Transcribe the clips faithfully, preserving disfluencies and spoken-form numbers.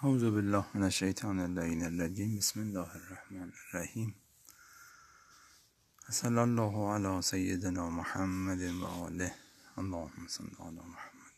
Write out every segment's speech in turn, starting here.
اعوذ بالله من الشیطان اللعین الرجیم. بسم الله الرحمن الرحیم. صلی الله علی سیدنا محمد و آله. اللهم صل علی محمد.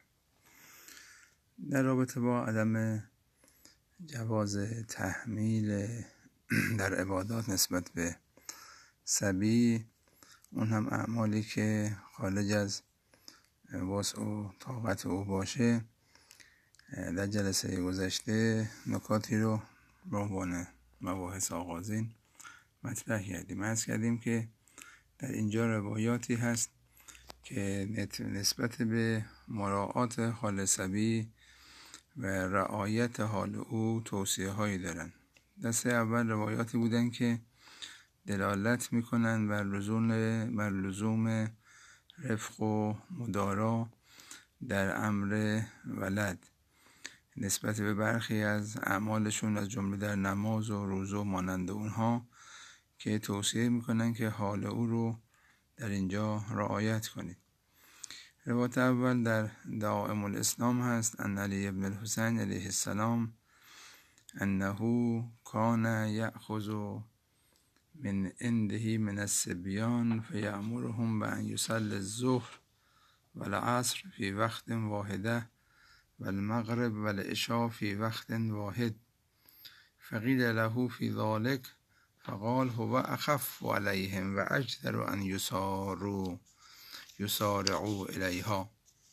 در رابطه با عدم جواز تحمیل در عبادات نسبت به صبی، اون هم اعمالی که خارج از وسع و طاقت او باشه، در جلسه گذشته نکاتی رو به عنوان مباحث آغازین مطرح کردیم. عرض کردیم که در اینجا روایاتی هست که نسبت به مراعات حال صبی و رعایت حال او توصیه هایی دارن. دسته اول روایاتی بودن که دلالت میکنن بر لزوم بر لزوم رفق و مدارا در امر ولد نسبت به برخی از اعمالشون، از جمله در نماز و روزه و مانند اونها، که توصیه میکنن که حال او رو در اینجا رعایت کنید. روایت اول در دعائم الاسلام هست ان علی ابن الحسین علیه السلام انه کان یأخذ من عنده من الصبیان فیأمرهم بأن یصلی الظهر والعصر فی وقت واحده والمغرب والعشاء فی وقت واحد. فقیل له فی ذلك فقال هو اخف علیهم و اجدر ان یساروا یسارعوا الیها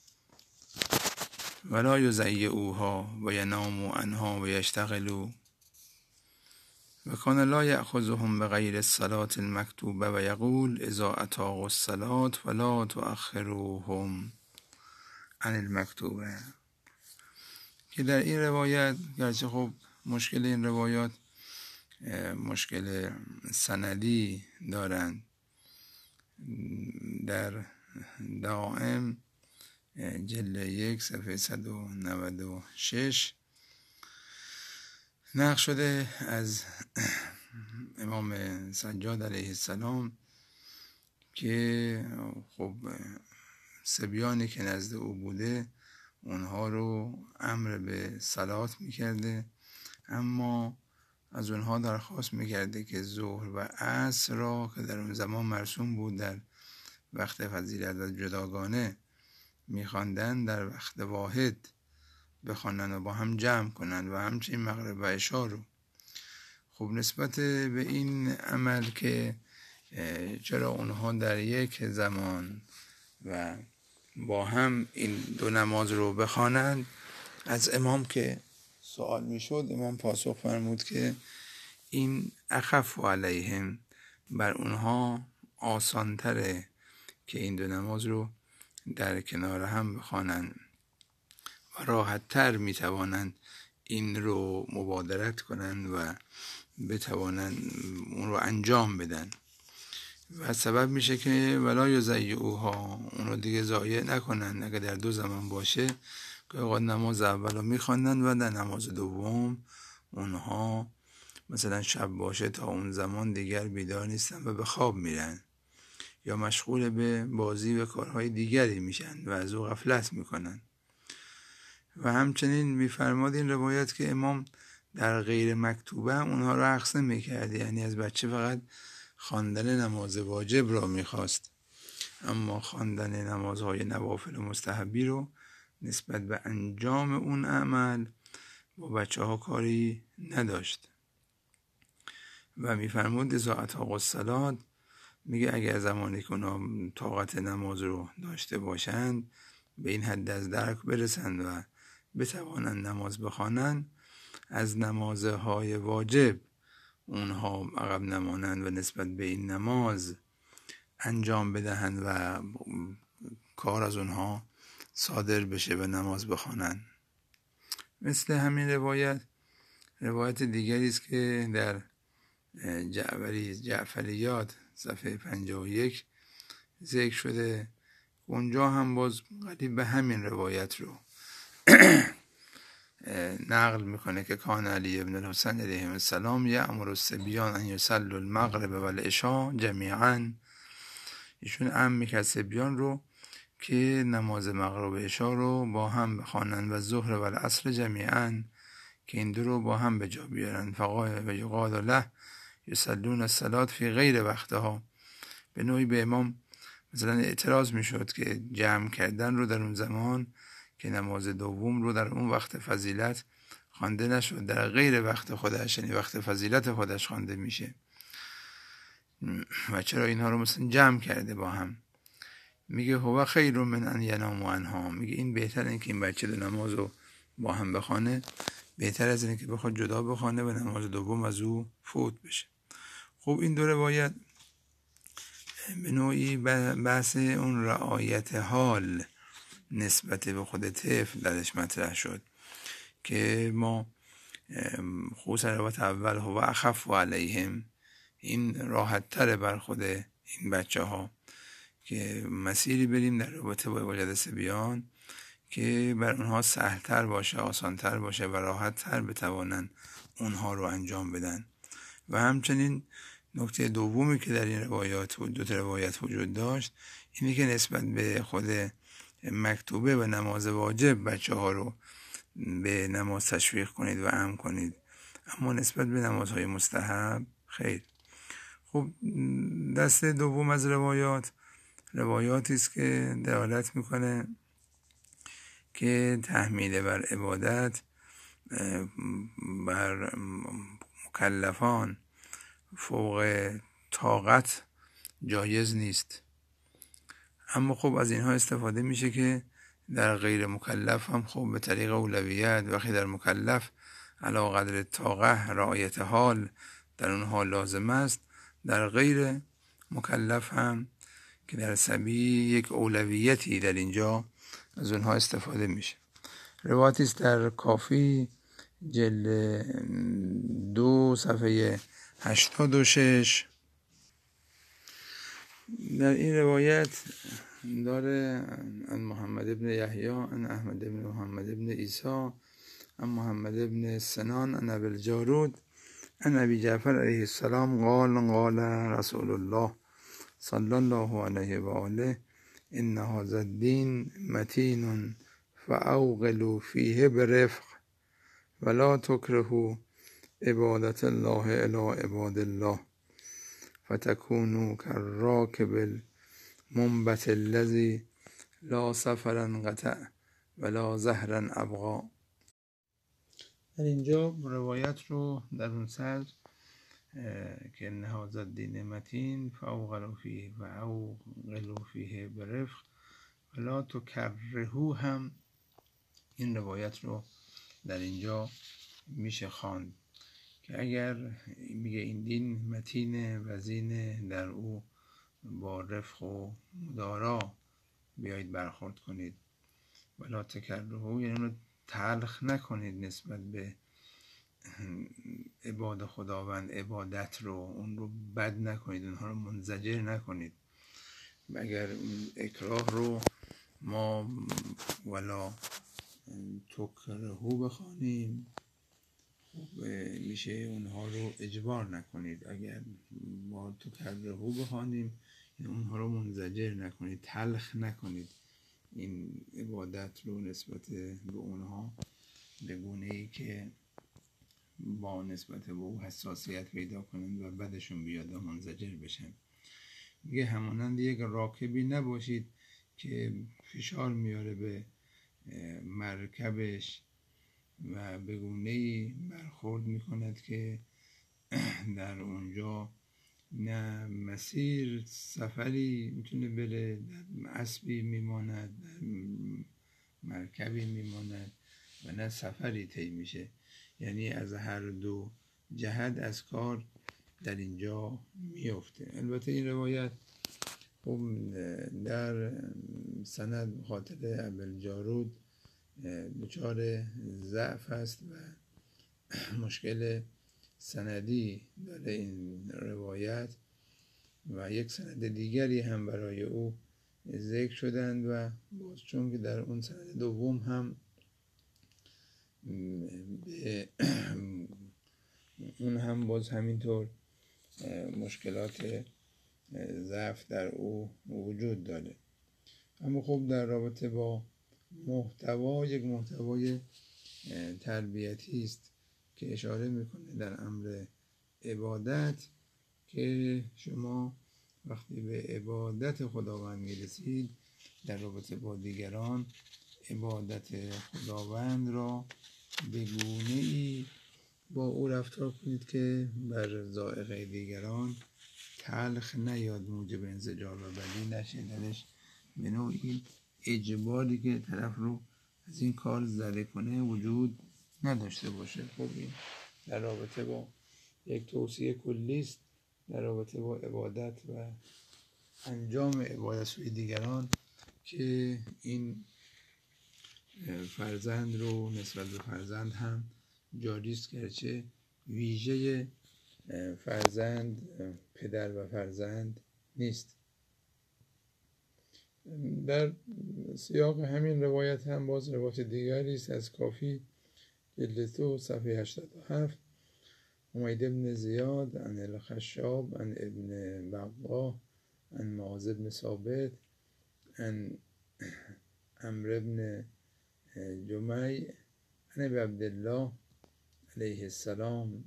ولا یضیعوها و یناموا عنها و یشتغلوا و کان لا یأخذهم بغیر الصلاة المکتوبه و یقول اذا اطاعوا الصلاة فلا تؤخروهم عن المکتوبه. که در این روایت، گرچه خب مشکل این روایات مشکل سندی دارند، در دعائم جلد یک صفحه صد و نود و شش نقل شده از امام سجاد علیه السلام که خب صبیانی که نزد او بوده اونها رو امر به صلات میکرده، اما از اونها درخواست میکرده که ظهر و عصر را که در اون زمان مرسوم بود در وقت فضیلت و جداگانه میخواندن در وقت واحد بخوانن و با هم جمع کنن و همچنین مغرب و عشا رو. خب نسبت به این عمل که چرا اونها در یک زمان و با هم این دو نماز رو بخوانند، از امام که سوال میشد، امام پاسخ فرمود که این اخف علیهم، بر اونها آسان تره که این دو نماز رو در کنار هم بخوانند و راحت تر میتوانند این رو مبادرت کنند و بتوانند اون رو انجام بدن و سبب میشه که ولا یضیعوها، اون رو دیگه ضایع نکنن. اگه در دو زمان باشه که اوقات نماز اول رو میخواندن و در نماز دوم اونها مثلا شب باشه تا اون زمان دیگر بیدار نیستن و به خواب میرن یا مشغول به بازی و کارهای دیگری میشن و از او غفلت میکنن. و همچنین میفرماد این روایت که امام در غیر مکتوبه اونها رو عکس نمیکرد، یعنی از بچه فقط خواندن نماز واجب را میخواست، اما خواندن نمازهای نوافل و مستحبی رو نسبت به انجام اون عمل با بچه ها کاری نداشت. و میفرمود اذا اطاعوا الصلاة، میگه اگر زمانی که اونا طاقت نماز رو داشته باشند، به این حد از درک برسند و بتوانند نماز بخوانند، از نمازهای واجب اونها عقب نمانند و نسبت به این نماز انجام بدهند و کار از اونها صادر بشه و نماز بخوانند. مثل همین روایت روایت دیگری است که در جعفری جعفریات صفحه پنجاه و یک ذکر شده، اونجا هم باز قریب به همین روایت رو نقل میکنه که کان علی ابن الحسین علیه السلام یأمر الصبیان ان یصلوا المغرب و العشاء جمیعا. ایشون امر میکرد صبیان رو که نماز مغرب و عشا رو با هم بخوانند و ظهر و العصر جمیعا، که این دو رو با هم به جا بیارن. فقال و یقال له یصلون الصلاة فی غیر وقتها. به نوعی به امام مثلا اعتراض میشد که جمع کردن رو در اون زمان که نماز دوم رو در اون وقت فضیلت خوانده نشد، در غیر وقت خودش، یعنی وقت فضیلت خودش خوانده میشه و چرا اینها رو مثلا جمع کرده با هم. میگه هو خیر من ان ینام عنها، میگه این بهتر این که این بچه دو نماز رو با هم بخوانه، بهتر از اینه که بخواد جدا بخوانه و نماز دوم از او فوت بشه. خب این دو روایت به نوعی بحث اون رعایت حال نسبت به خود طفل درش مطرح شد که ما خصوصا روایت اول هو اخف علیهم، این راحت تره بر خود این بچه ها که مسیری بریم در رابطه با عبادت صبیان که بر اونها سهلتر باشه، آسانتر باشه و راحتتر بتوانن اونها رو انجام بدن. و همچنین نکته دومی که در این روایات و دو تا روایت وجود داشت اینی که نسبت به خود مکتوبه و نماز واجب بچه ها رو به نماز تشویق کنید و امر کنید، اما نسبت به نمازهای مستحب خیر. خب دسته دوم از روایات روایاتی است که دلالت میکنه که تحمیل بر عبادت بر مکلفان فوق طاقت جایز نیست، اما خب از اینها استفاده میشه که در غیر مکلف هم خب به طریق اولویت، وقتی در مکلف علی قدر طاقه رعایت حال در اون حال لازم است، در غیر مکلف هم که در صبی یک اولویتی در اینجا از اونها استفاده میشه. روایتی است در کافی جلد دو صفحه هشتاد و شش. در این روایت داره عن محمد ابن یحیی عن احمد ابن محمد ابن عیسی عن محمد ابن سنان عن ابی الجارود عن ابی جعفر علیه السلام قال قال رسول الله صلی الله علیه و آله ان هذا الدین متین فاوغلوا فیه برفق ولا تکرهوا عبادت الله الی عباد الله فتكونوا كالراكب المنبت الذي لا سفرا قطع ولا زهرا ابقى. در اینجا روایت رو در اون صدر که ان هذا الدین متین فاوغلوا فیه و اوغلوا فیه برفق ولا تکرهوا هم این روایت رو در اینجا میشه خواند که اگر میگه این دین متین وزینه، در او با رفق و مدارا بیایید برخورد کنید، ولا تکرهوا یعنی اونو تلخ نکنید نسبت به عباد خداوند، عبادت رو اون رو بد نکنید، اونها رو منزجر نکنید. اگر اکراه رو ما ولا تکرهوا بخوانیم خب میشه اونها رو اجبار نکنید، اگر ما تکرهوا بخوانیم اونها رو منزجر نکنید، تلخ نکنید این عبادت رو نسبت به اونها به گونه‌ای که با نسبت به او حساسیت پیدا کنند و بدشون بیاد و منزجر بشن. میگه همانند یک راکبی نباشید که فشار میاره به مرکبش و به گونه‌ای برخورد میکند که در اونجا نه مسیر سفری میتونه بره، در اسبی میماند، در مرکبی میماند و نه سفری طی میشه، یعنی از هر دو جهت از کار در اینجا میفته. البته این روایت خب در سند خاطر ابی الجارود دچار ضعف است و مشکل سندی داره این روایت و یک سند دیگری هم برای او ذکر شدند و باز چون که در اون سند دوم هم به اون هم باز همینطور مشکلات ضعف در او وجود داره، اما خب در رابطه با محتوا یک محتوای تربیتی است که اشاره میکنه در امر عبادت که شما وقتی به عبادت خداوند میرسید در رابطه با دیگران عبادت خداوند را به گونه‌ای با او رفتار کنید که بر ذائقه دیگران تلخ نیاد، موجب انزجار و بدی نشه، درش به نوعی اجباری که طرف رو از این کار زده کنه وجود نداشته باشه. خب این در رابطه با یک توصیه کلی است در رابطه با عبادت و انجام عبادت سوی دیگران که این فرزند رو نسبت به فرزند هم جاری است، گرچه ویژه فرزند پدر و فرزند نیست. در سیاق همین روایت هم باز روایت دیگری است از کافی جلد دو صفحه هشتاد و هفت. حمید بن زیاد عن الخشاب عن ابن بقا عن معاذ بن ثابت عن عمرو بن جمیع عن ابی عبدالله علیه السلام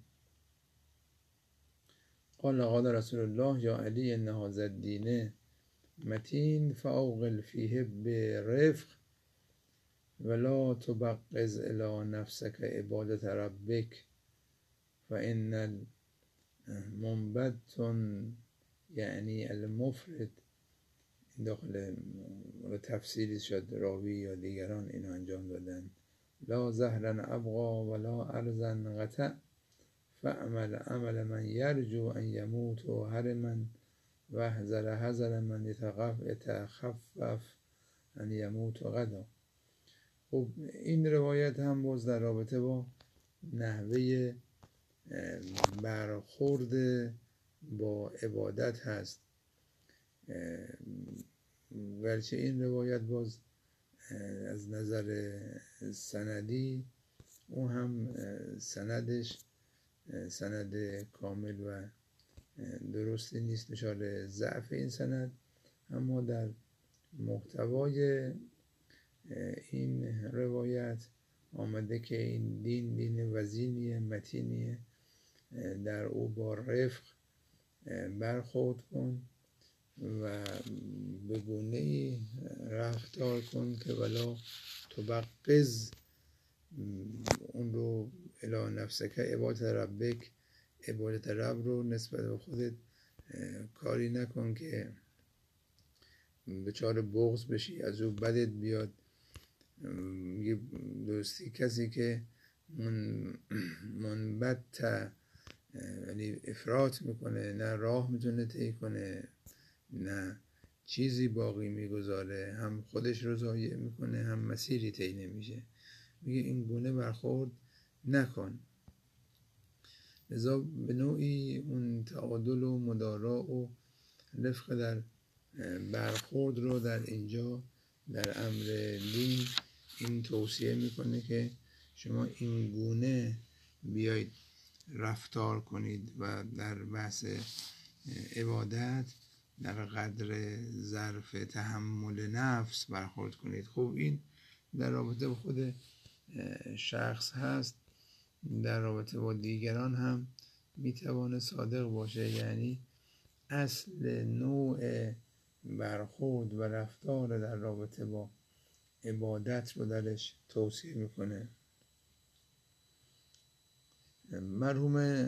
قال قال رسول الله یا علی ان هذا الدین متین فاوغل فیه برفق ولا تبغض الی نفسک عبادت ربک فان المنبت یعنی المفرد داخل تفسیری شد راوی یا دیگران اینو انجام دادن لا زهرا ابقا ولا ارزا قطع فعمل عمل من یرجو ان یموت و هرما و حذر حذر من یتخفف ان یموت و غدا. خب این روایت هم باز در رابطه با نحوه برخورد با عبادت هست، گرچه این روایت باز از نظر سندی اون هم سندش سند کامل و درستی نیست، دچار ضعف این سند، اما در محتوای این روایت آمده که این دین دین وزینیه متینیه، در او با رفق برخورد کن و به گونه‌ای رفتار کن که ولا تبغض اون رو الی نفسک عبادت ربک عبادت رب رو نسبت به خودت کاری نکن که دچار بغض بشی از او بدت بیاد. میگه دوستی کسی که من منبت یعنی افراط میکنه، نه راه میتونه طی کنه نه چیزی باقی میگذاره، هم خودش رو ضایع میکنه هم مسیری طی نمیشه. میگه این گونه برخورد نکن. لذا به نوعی اون تعادل و مدارا و رفق در برخورد رو در اینجا در امر دین این توصیه میکنه که شما این گونه بیایید رفتار کنید و در بحث عبادت در قدر ظرف تحمل نفس برخورد کنید. خب این در رابطه با خود شخص هست، در رابطه با دیگران هم میتوانه صادق باشه، یعنی اصل نوع برخورد و رفتار در رابطه با عبادت رو درش توصیه میکنه. مرحوم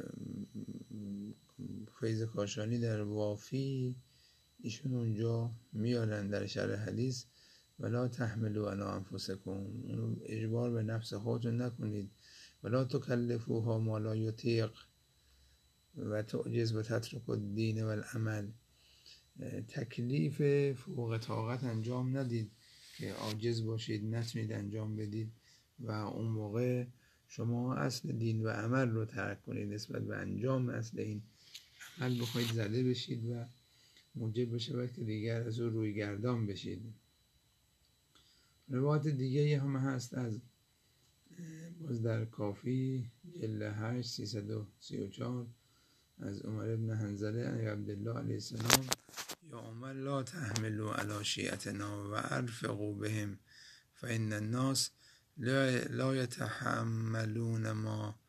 فیض کاشانی در وافی ایشون اونجا میارن در شرح حدیث ولا تحملوا علی انفسکم، اجبار به نفس خودتون نکنید، ولا تکلفوها ما لا یطیق و تعجز و تترک الدین و العمل، تکلیف فوق طاقت انجام ندید که عاجز باشید نتونید انجام بدید و اون موقع شما اصل دین و عمل رو ترک کنید، نسبت به انجام اصل این عمل بخواید زده بشید و موجب بشه که دیگر از او روی گردان بشید. روایت دیگه هم هست از باز در کافی جلد هشت سیصد و سی و چهار از عمر بن حنظله عن عبدالله علیه السلام یا عمر لا تحملوا علی شیعتنا و ارفقوا بهم فإن الناس لا, لا يتحملون ما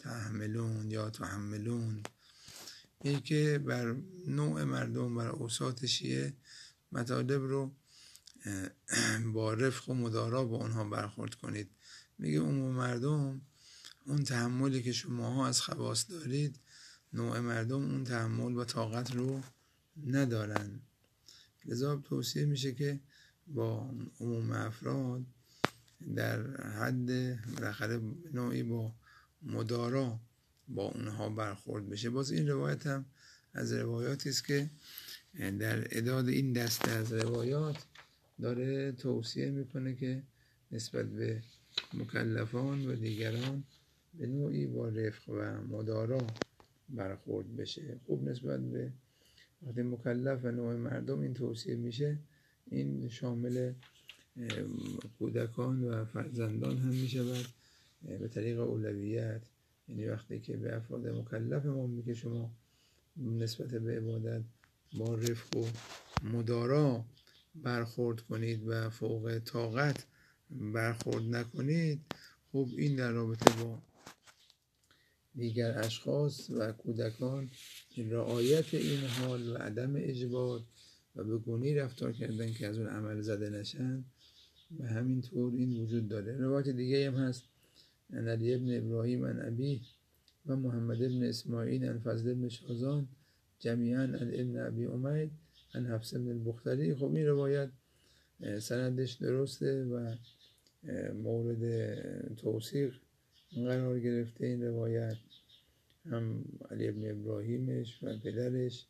تحملون یا تحملون، این که بر نوع مردم، بر اوساط شیعه مطالب رو با رفق و مدارا با اونها برخورد کنید. میگه عموم مردم اون تحملی که شماها از خواص دارید، نوع مردم اون تحمل و طاقت رو ندارن. لذا توصیه میشه که با عموم افراد در حد بالاخره نوعی با مدارا با اونها برخورد بشه. باز این روایت هم از روایاتی است که در اعداد این دسته از روایات داره توصیه میکنه که نسبت به مکلفان و دیگران به نوعی با رفق و مدارا برخورد بشه. خوب نسبت به وقتی مکلف و نوع مردم این توصیه میشه، این شامل کودکان و فرزندان هم میشود به طریق اولویت. یعنی وقتی که به افراد مکلف ما میگه شما نسبت به عبادت با رفق و مدارا برخورد کنید و فوق طاقت برخورد نکنید، خب این در رابطه با دیگر اشخاص و کودکان رعایت این حال و عدم اجبار و به گونه‌ای رفتار کردن که از اون عمل زده نشن، و همین طور این وجود داره. روایت دیگه هم هست ان علی ابن ابراهیم عن ابی و محمد ابن اسماعیل عن فضل ابن شازان جمیعا عن ابن ابی امیر عن حفص ابن البختری. خب این روایت سندش درسته و مورد توثیق قرار گرفته. این روایت هم علی ابن ابراهیمش و پدرش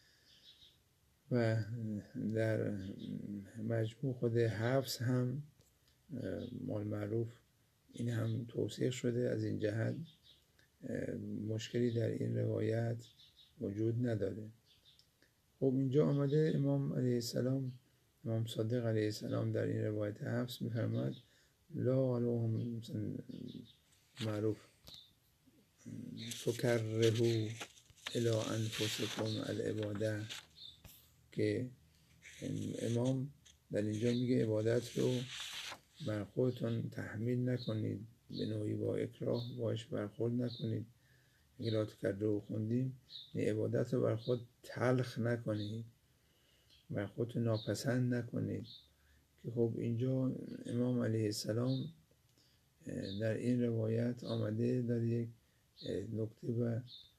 و در مجموع خود حفص هم مال معروف این هم توثیق شده. از این جهت مشکلی در این روایت وجود نداره. خب اینجا آمده امام علیه السلام، امام صادق علیه السلام در این روایت حفص میفرماد لا علوهم معروف فکرهو الی انفسکم العباده، که امام در اینجا میگه عبادت رو بر خودتون تحمیل نکنید، به نوعی با اکراه باش برخورد نکنید. اگه لا تکرهو خوندیم، عبادت رو بر خود تلخ نکنید، بر خودتون ناپسند نکنید. که خب اینجا امام علیه السلام در این روایت آمده در یک نکته و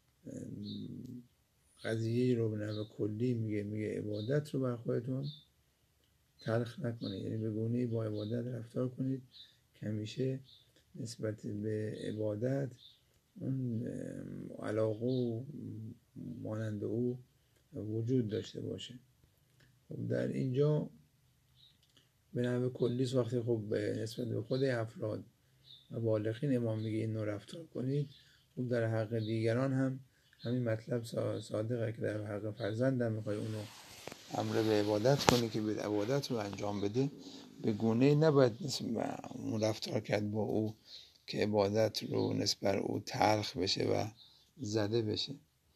قضیه رو به نحو کلی میگه میگه عبادت رو بر خودتون تلخ نکنید، یعنی به گونه‌ای با عبادت رفتار کنید که همیشه نسبت به عبادت اون علاقه و مانند او وجود داشته باشه. خب در اینجا به نحو کلی وقتی خب نسبت به خود افراد و بالغین امام میگه این نوع رفتار کنید، خب در حق دیگران هم همین مطلب صادقه که در حق فرزندم میخوای اونو امر به عبادت کنی که به عبادت رو انجام بده، به گونه‌ای نباید اون رفتار کرد با او که عبادت رو نسبت او تلخ بشه و زده بشه.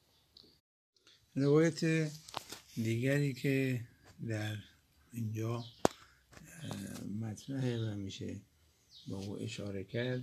روایت دیگری که در اینجا مطرحه و میشه با او اشاره کرد،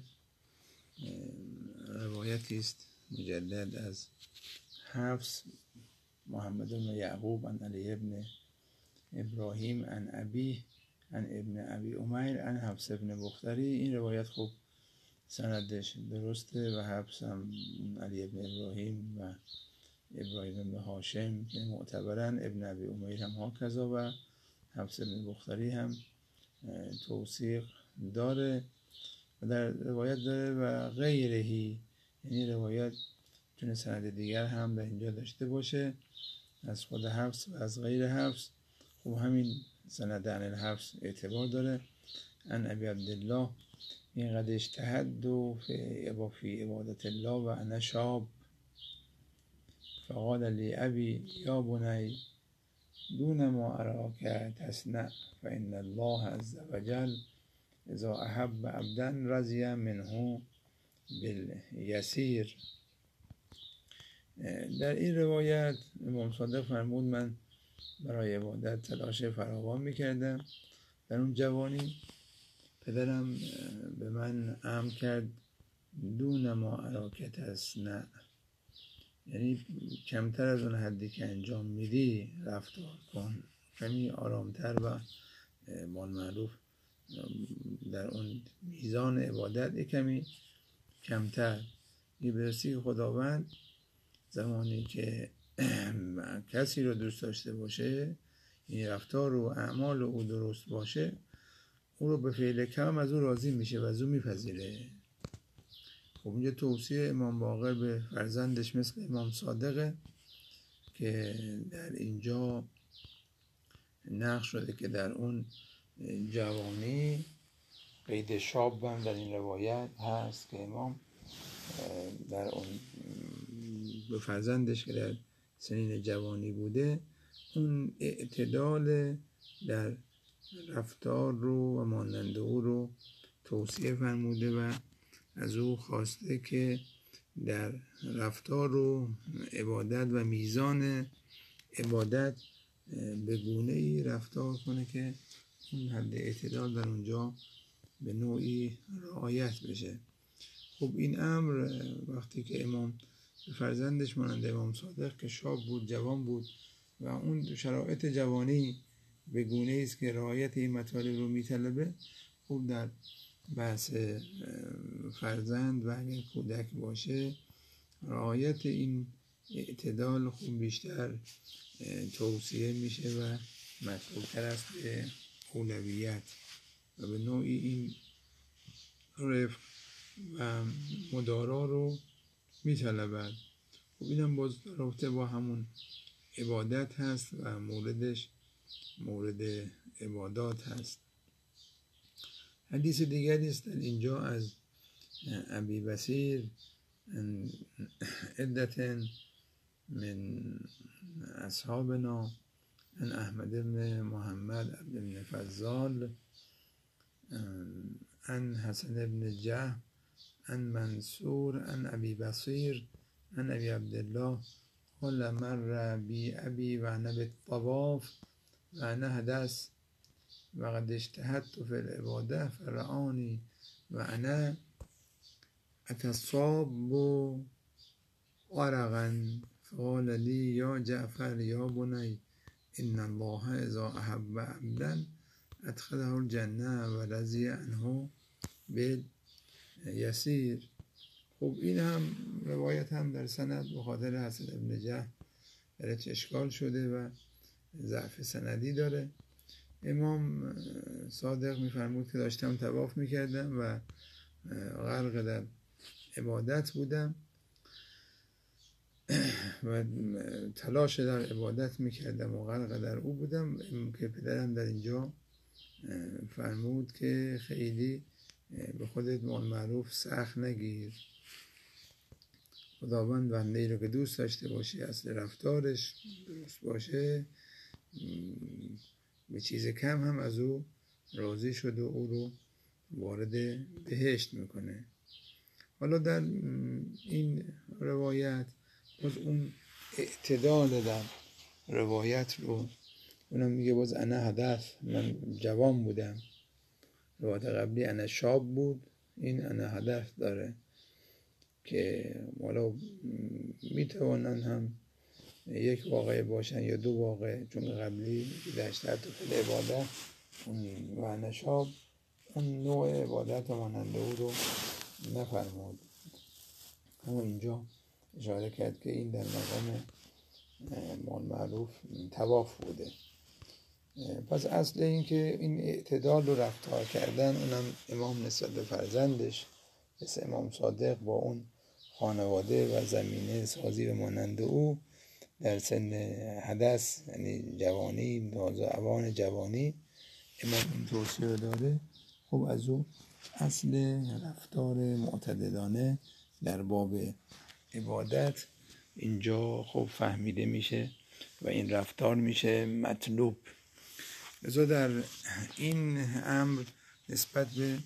روایتی است مجدد از حفص محمد بن یعقوب عن علی ابن ابراهیم عن ابی عن ابن ابی امیر عن حفص ابن بختری. این روایت خوب سندش درسته و حفص هم علی ابن ابراهیم و ابراهیم ابن هاشم که معتبرن، ابن ابی امیر هم ها کذا و حفص ابن بختری هم توثیق داره و در روایت داره و غیرهی، یعنی روایت چون سند دیگر هم در اینجا داشته باشه از خود حفص و از غیر حفص. خب همین سند عن الحفص اعتبار داره. ان ابی عبدالله این قد اجتهد و فی عبادت الله و انا شاب فقال لی ابی یا بنی دون ما اراک تصنع فان الله عز وجل اذا احب عبدا رضی منه بالیسیر. در این روایت امام صادق فرمود من برای عبادت تلاش فراوان میکردم. در اون جوانی پدرم به من امر کرد دون ما اراک تصنع، یعنی کمتر از اون حدی که انجام میدی رفتار کن، کمی آرامتر و مال معروف در اون میزان عبادت یک کمی کمتر. یه برسی که خداوند زمانی که کسی رو دوست داشته باشه، این رفتار و اعمال او درست باشه، او رو به فعل کم از او راضی میشه و از او میپذیره. خب اینجا توصیه امام باقر به فرزندش مثل امام صادقه که در اینجا نقش شده که در اون جوانی، قید شاب هم در این روایت هست که امام در اون به فرزندش که در سنین جوانی بوده اون اعتدال در رفتار رو و مانند او رو توصیه فرموده و از او خواسته که در رفتار و عبادت و میزان عبادت به گونه‌ای رفتار کنه که اون حد اعتدال در اونجا به نوعی رعایت بشه. خب این امر وقتی که امام به فرزندش مانند امام صادق که شاب بود، جوان بود و اون شرایط جوانی به گونه‌ای است که رعایت این مطالب رو میطلبه، خوب در بحث فرزند و اگر کودک باشه رعایت این اعتدال خوب بیشتر توصیه میشه و مطلوب‌تر است به اولویت و به نوعی این رفق و مدارا رو میطلبد. خب اینم باز رابطه با همون عبادت هست و موردش مورد عبادات هست. حدیث دیگری است در اینجا از ابی بصیر عدت من اصحابنا ان احمد بن محمد بن فضال ان حسن بن جهم ان منصور ان ابی بصیر ان ابی عبدالله قال مر بی ابی و انا بالطواف و انا حدث و قد اجتهدت فی العباده فرعانی و انا اتصاب عرقا فقال لی یا جعفر یا بنی ان الله اذا احب عبدا ادخله الجنه و رضی عنه بالیسیر. خب این هم روایت هم در سند به خاطر حسن ابن جهم درش اشکال شده و ضعف سندی داره. امام صادق میفرمود که داشتم طواف میکردم و غرق در عبادت بودم و تلاش در عبادت میکردم و غرق در او بودم که پدرم در اینجا فرمود که خیلی به خودت مال معروف سخت نگیر، خداوند بنده‌ای رو که دوست داشته باشه اصل رفتارش درست باشه به چیز کم هم از او راضی شده و او رو وارد بهشت میکنه. حالا در این روایت باز اون اعتدال در روایت رو اونم میگه باز انا حدث، من جوان بودم. روایت قبلی انا شاب بود، این انا حدث داره که حالا میتوانن هم یک واقعه باشن یا دو واقعه، چون قبلی داشته تو فل عبادت و انا شاب اون نوع عبادت و ماننده او رو نفرمود، اما اینجا اشاره کرد که این در مقام مال معروف طواف بوده. پس اصل این که این اعتدال رو رفتار کردن اونم امام نسبت به فرزندش مثل امام صادق با اون خانواده و زمینه سازی و مانند او در سن حدث یعنی جوانی تازه اوان جوانی امام این توصیه رو داره. خب از او اصل رفتار معتدلانه در باب عبادت اینجا خب فهمیده میشه و این رفتار میشه مطلوب. لذا در این امر نسبت به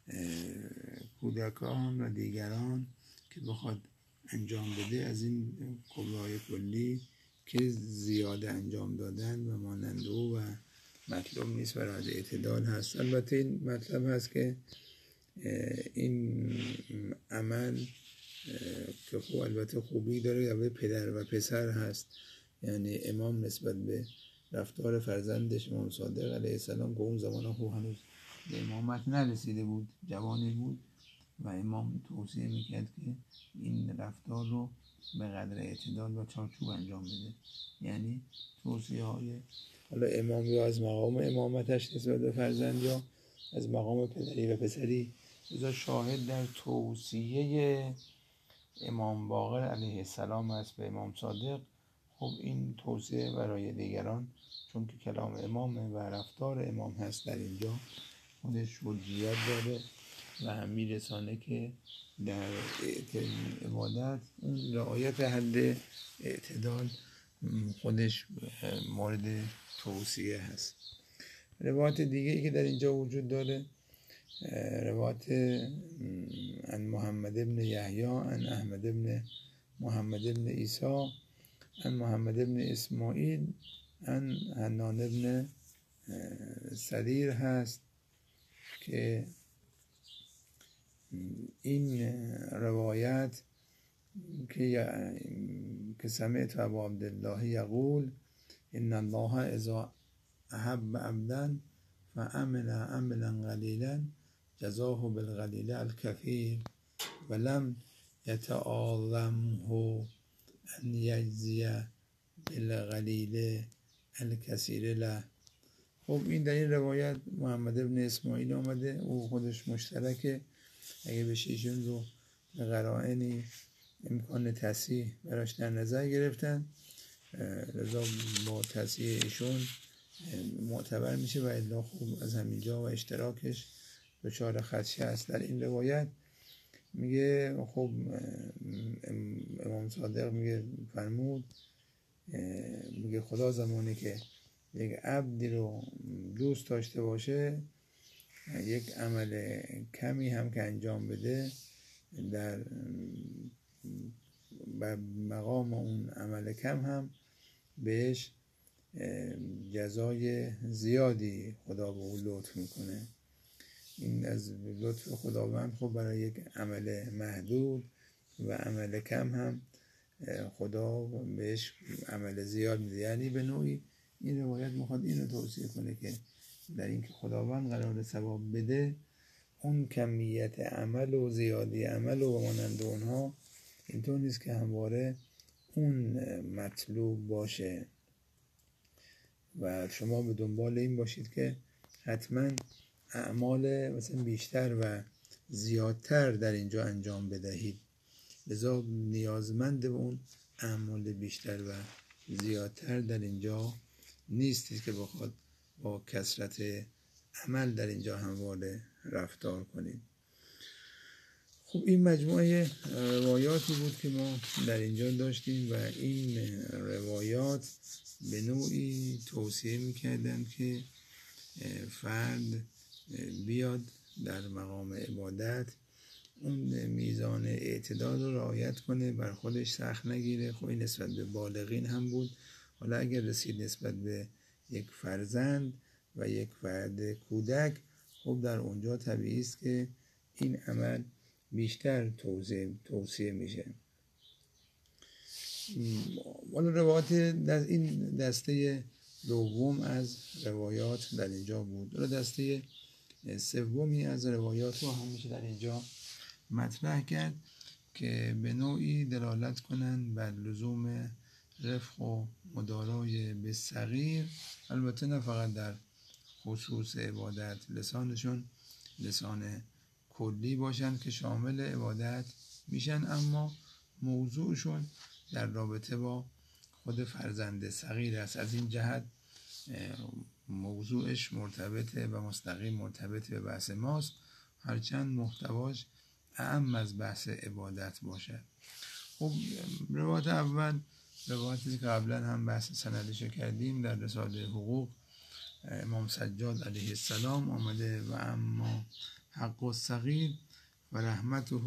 کودکان و دیگران که بخواد انجام بده از این کبرای کلی که زیاده انجام دادن و مانند او و مطلوب نیست و راجع اعتدال هست. البته این مطلب هست که این عمل که خب البته خوبی داره در پدر و پسر هست، یعنی امام نسبت به رفتار فرزندش امام صادق علیه السلام که اون زمان خب هنوز به امامت نرسیده بود، جوانی بود و امام توصیه میکرد که این رفتار رو به قدر اعتدال و چارچوب انجام بده. یعنی توصیه های حالا امام یا از مقام امامتش نسبت به فرزند یا از مقام پدری و پسری، لذا شاهد در توصیه امام باقر علیه السلام است به امام صادق. خب این توصیه برای دیگران چون که کلام امامه و رفتار امام هست در اینجا خودش حجیت داره و میرسانه که در عبادت اون رعایت حد اعتدال خودش مورد توصیه هست. روایت دیگه ای که در اینجا وجود داره روایت عن محمد بن یحیی عن احمد بن محمد بن عیسی عن محمد بن اسماعیل عن حنان بن سریر هست که این روایت که که سمعت ابا عبدالله یقول ان الله اذا احب عبدا فعمل عملا قلیلا جزاه بالقلیل الکثیر ولم یتعاظمه ان یجزی بالقلیل الکثیر له. خب این در این روایت محمد بن اسماعیل آمده، او خودش مشترکه، اگه بشه ایشون رو به قرائنی امکان تصحیح براش در نظر گرفتن، لذا با تصحیح ایشون معتبر میشه و الا خوب از همینجا و اشتراکش دچار خدشه است. در این روایت میگه خب امام صادق میگه فرمود میگه خدا زمانی که یک عبدی رو دوست داشته باشه یک عمل کمی هم که انجام بده در مقام اون عمل کم هم بهش جزای زیادی خدا به او لطف میکنه. این از لطف خداوند خب برای یک عمل محدود و عمل کم هم خدا بهش عمل زیاد میده. یعنی به نوعی این روایت میخواد اینو توصیه کنه که در اینکه خداوند قرار ثواب بده اون کمیت عمل و زیادی عمل و مانند اونها اینطور نیست که همواره اون مطلوب باشه و شما به دنبال این باشید که حتما اعمال مثلا بیشتر و زیادتر در اینجا انجام بدهید. لذا نیازمند به اون اعمال بیشتر و زیادتر در اینجا نیستید که بخواد با کثرت عمل در اینجا همواره رفتار کنید. خب این مجموعه روایاتی بود که ما در اینجا داشتیم و این روایات به نوعی توصیه میکردن که فرد بیاد در مقام عبادت اون میزان اعتدال رو رعایت کنه، بر خودش سخت نگیره. خب این نسبت به بالغین هم بود، حالا اگر رسید نسبت به یک فرزند و یک فرد کودک خب در اونجا طبیعی است که این عمل بیشتر توصیه توصیه میشه. ولی روایات در این دسته دوم از روایات در اینجا بود. و دسته سومی از روایات رو هم میشه در اینجا مطرح کرد که به نوعی دلالت کنند بر لزوم رفق و مدارای به صغیر، البته نه فقط در خصوص عبادت، لسانشون لسان کلی باشند که شامل عبادت میشن، اما موضوعشون در رابطه با خود فرزند صغیر است. از این جهت موضوعش مرتبطه و مستقیم مرتبط به بحث ماست، هرچند محتواش اعم از بحث عبادت باشد. خب روایت اول روایتی که قبلا هم بحث سندشو کردیم در رساله حقوق امام سجاد علیه السلام آمده و اما حق الصغیر و رحمته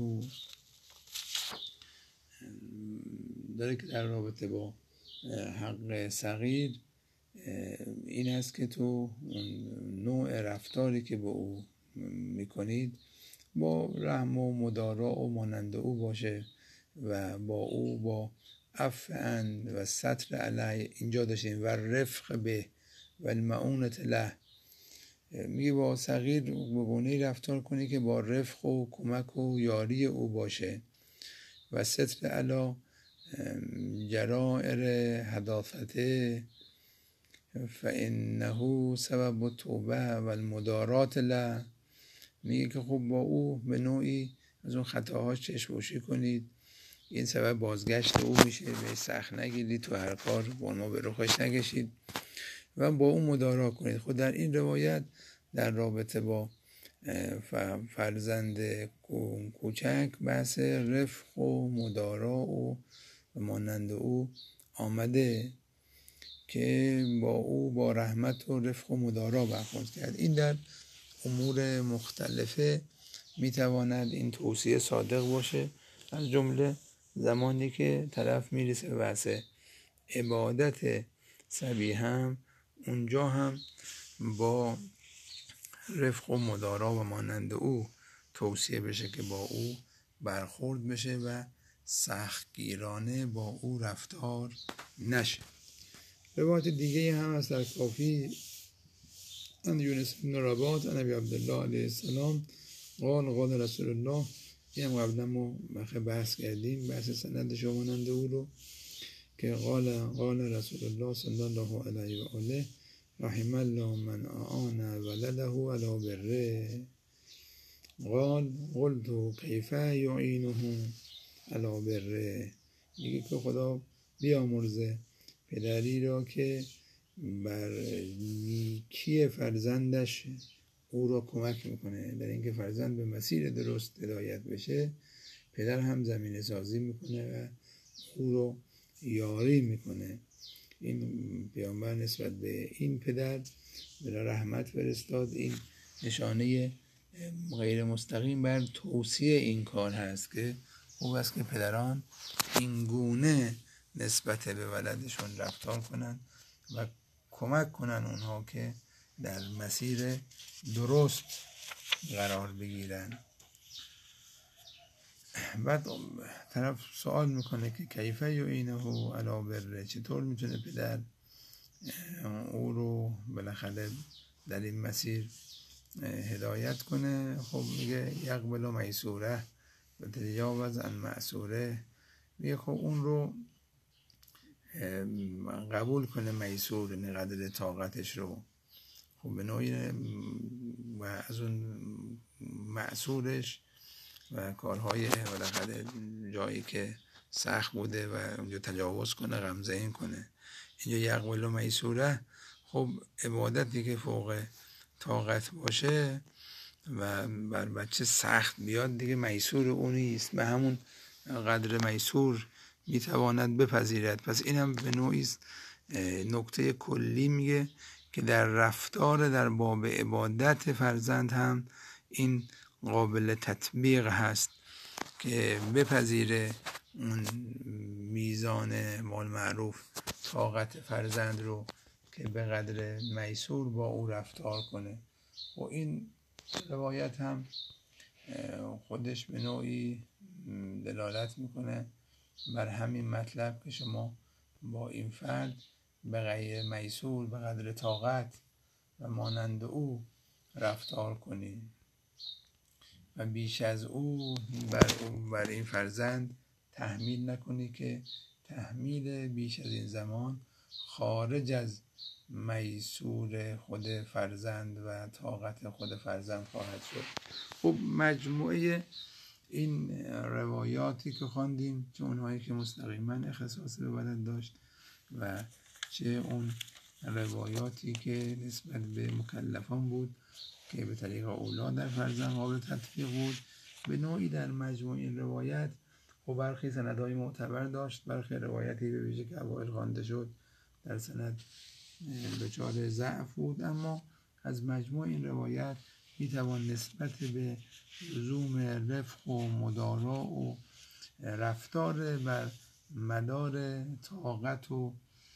داره که در رابطه با حق صغیر این است که تو نوع رفتاری که با او میکنید با رحم و مدارا و مانند او باشه و با او با عفو عن و ستر علیه. اینجا داشتیم و رفق به و المعونت له، میگه با صغیر به گونه‌ای رفتار کنی که با رفق و کمک و یاری او باشه و ستر علی جرائر حداثته فانه سبب توبه و المدارات له. میگه که خب با او به نوعی از اون خطاهاش چشم‌پوشی کنید، این سبب بازگشت او میشه، به سخت نگیرید، تو هر کار با ما به رخش نکشید و با او مدارا کنید. خود در این روایت در رابطه با فرزند کوچک بحث رفق و مدارا و مانند او آمده که با او با رحمت و رفق و مدارا برخورد کرد. این در امور مختلفه میتواند این توصیه صادق باشه، از جمله زمانی که طرف میرسه به بحث عبادت صبی هم اونجا هم با رفق و مدارا و مانند او توصیه بشه که با او برخورد بشه و سختگیرانه با او رفتار نشه. روایت دیگه هم از در کافی ان یونس بن رباط ان ابی عبدالله علیه السلام قال قال رسول الله، این هم قبلا ما بحث کردیم بحث سندش و مانند او رو که قال قال رسول الله صلی الله علیه و آله رحم الله من اعان ولده علی بره. قال قلت کیف یعینه علی بره. میگه که خدا بیامرزه پدری را که بر نیکی فرزندش او را کمک میکنه، در اینکه فرزند به مسیر درست هدایت بشه پدر هم زمینه سازی میکنه و او رو یاری میکنه. این پیامبر نسبت به این پدر بلا رحمت فرستاد. این نشانه غیر مستقیم بر توصیه این کار هست که خوب است که پدران این گونه نسبت به ولدشون رفتار کنن و کمک کنن اونها که در مسیر درست قرار بگیرن. بعد طرف سوال میکنه که کیف یعینه علی بره، چطور میتونه پدر او رو بالاخره در این مسیر هدایت کنه؟ خب میگه یقبل میسوره و تجاوز عن معسوره. میگه خب اون رو قبول کنه، میسور یعنی قدر طاقتش رو، خب به نوعی و از اون معسورش و کارهای بالاخره جایی که سخت بوده و اونجا تجاوز کنه، غمزه این کنه. اینجا یقبل میسوره، خب عبادتی که فوق طاقت باشه و بر بچه سخت بیاد دیگه میسور اون نیست، به همون قدر میسور میتواند بپذیرد. پس این هم به نوعی نکته کلی میگه که در رفتار در باب عبادت فرزند هم این قابل تطبیق هست که بپذیره اون میزان مال معروف طاقت فرزند رو که به قدر میسور با او رفتار کنه. و این روایت هم خودش به نوعی دلالت میکنه بر همین مطلب که شما با این فرد به غیر میسور به قدر طاقت و مانند او رفتار کنی و بیش از او بر, بر این فرزند تحمیل نکنی که تحمیل بیش از این زمان خارج از میسور خود فرزند و طاقت خود فرزند خواهد شد. خب مجموعه این روایاتی که خواندیم، چه اونهایی که مستقیما اختصاص به ولد داشت و چه اون روایاتی که نسبت به مکلفان بود که به طریق اولاد در فرزند قابل تطبیق بود، به نوعی در مجموع این روایت و برخی سندهای معتبر داشت، برخی روایتی به ویژه که اوائل خوانده شد در سند دچار ضعف بود، اما از مجموع این روایت میتوان نسبت به لزوم رفق و مدارا و رفتار بر مدار طاقت و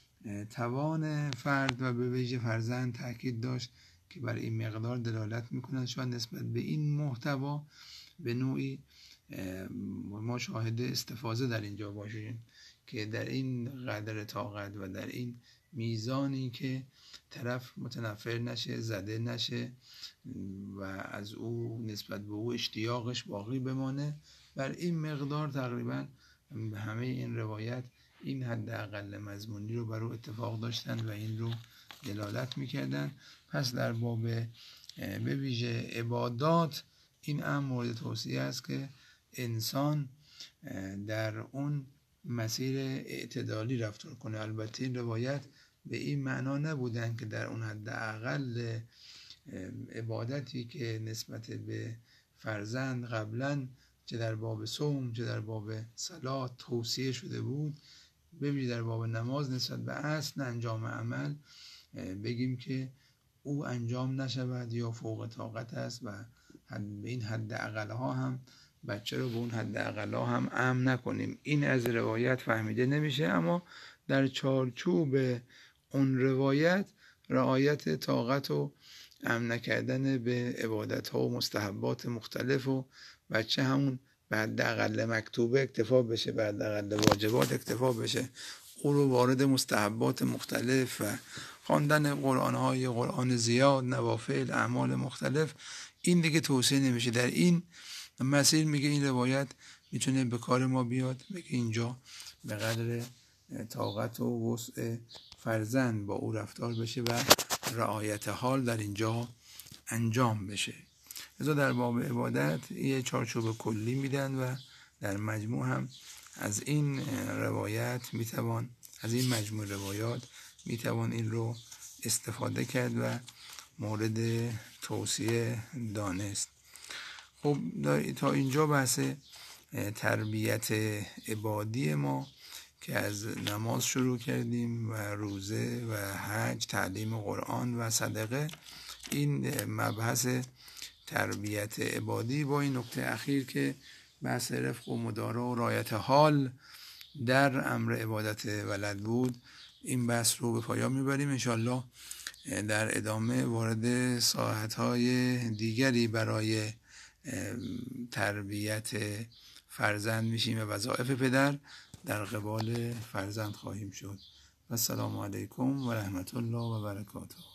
توان فرد و به ویژه فرزند تاکید داشت که بر این مقدار دلالت میکنند. شاید نسبت به این محتوا به نوعی ما شاهد استفاضه در اینجا باشیم که در این قدر طاقت و در این میزانی که طرف متنفر نشه، زده نشه و از او نسبت به او اشتیاقش باقی بمانه. بر این مقدار تقریبا همه این روایت این حد اقل مضمونی رو بر او اتفاق داشتن و این رو دلالت میکردن. پس در باب به ویژه عبادات این امر مورد توصیه است که انسان در اون مسیر اعتدالی رفتار کنه. البته این روایت به این معنا نبودن که در اون حد اقل عبادتی که نسبت به فرزند قبلا چه در باب صوم چه در باب صلات توصیه شده بود، ببینید در باب نماز نسبت به اصل انجام عمل بگیم که او انجام نشود یا فوق طاقت است و به این حد اقل ها هم بچه رو به اون حد اقل ها هم امن نکنیم. این از روایت فهمیده نمیشه، اما در چارچوب اون روایت رعایت طاقت و امن نکردن به عبادت ها و مستحبات مختلف و بچه همون به حد اقل مکتوبه اکتفا بشه، به حد اقل واجبات اکتفا بشه، او رو وارد مستحبات مختلف و خواندن قرآن های قرآن زیاد، نوافل، اعمال مختلف، این دیگه توصیه نمیشه. در این مسیر میگه این روایت میتونه به کار ما بیاد، میگه اینجا به قدر طاقت و وسع فرزند با او رفتار بشه و رعایت حال در اینجا انجام بشه. لذا در باب عبادت یه چارچوب کلی میدن و در مجموع هم از این روایت میتوان از این مجموع روایات میتوان این رو استفاده کرد و مورد توصیه دانست. خب تا اینجا بحث تربیت عبادی ما که از نماز شروع کردیم و روزه و حج، تعلیم قرآن و صدقه، این مبحث تربیت عبادی با این نکته اخیر که بحث رفق و مدارا و رعایت حال در امر عبادت ولد بود، این بحث رو به پایان میبریم. انشالله در ادامه وارد ساحت‌های دیگری برای تربیت فرزند میشیم و وظایف پدر در قبال فرزند خواهیم شد. و السلام علیکم و رحمت الله و برکاته.